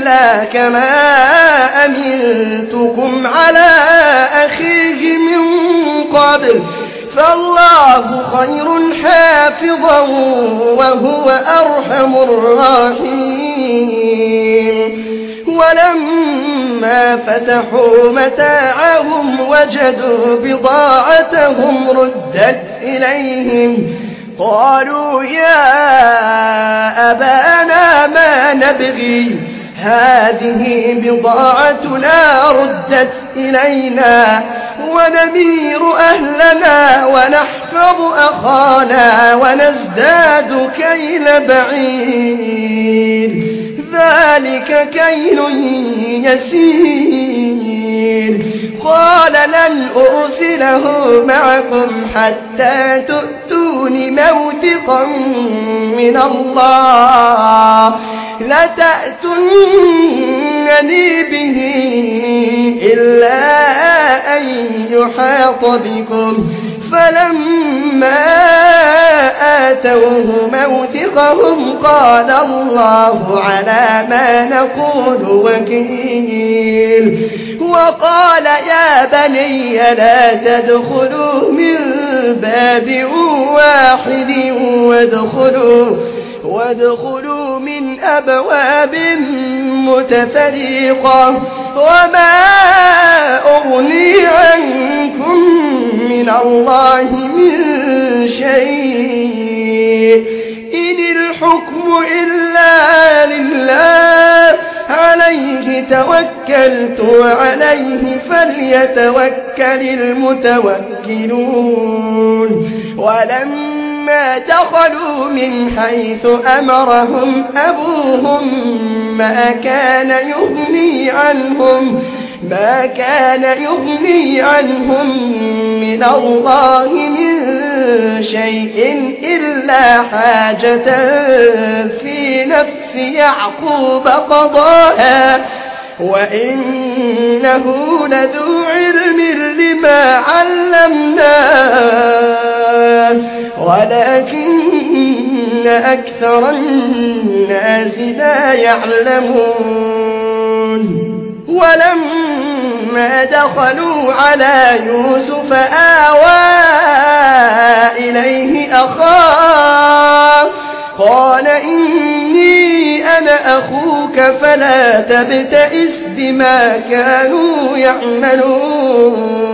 إلا كما أمنتكم على أخيه من قبل فالله خير حافظا وهو أرحم الراحمين. ولما فتحوا متاعهم وجدوا بضاعتهم ردت إليهم قالوا يا أبانا ما نبغي هذه بضاعتنا ردت إلينا ونمير أهلنا ونحفظ أخانا ونزداد كيل بعير ذلك كيل يسير. قال لن أرسله معكم حتى تؤتون موثقا من الله لتأتونني به إلا أن يحاط بكم. فلما آتوه موثقهم قال الله على ما نقول وكيل. وقال يا بني لا تدخلوا من باب واحد وادخلوا من أبواب متفرقة وما أغني عنكم من الله من شيء إن الحكم إلا لله عليه توكلت وعليه فليتوكل المتوكلون. ولما دخلوا من حيث أمرهم أبوهم ما كان يغني عنهم من الله من شيء إلا حاجة في نفس يعقوب قضاها وإنه لذو علم لما علمناه ولكن أكثر الناس لا يعلمون. ولما دخلوا على يوسف آوى إليه أخاه قال إني أنا أخوك فلا تبتئس بما كانوا يعملون.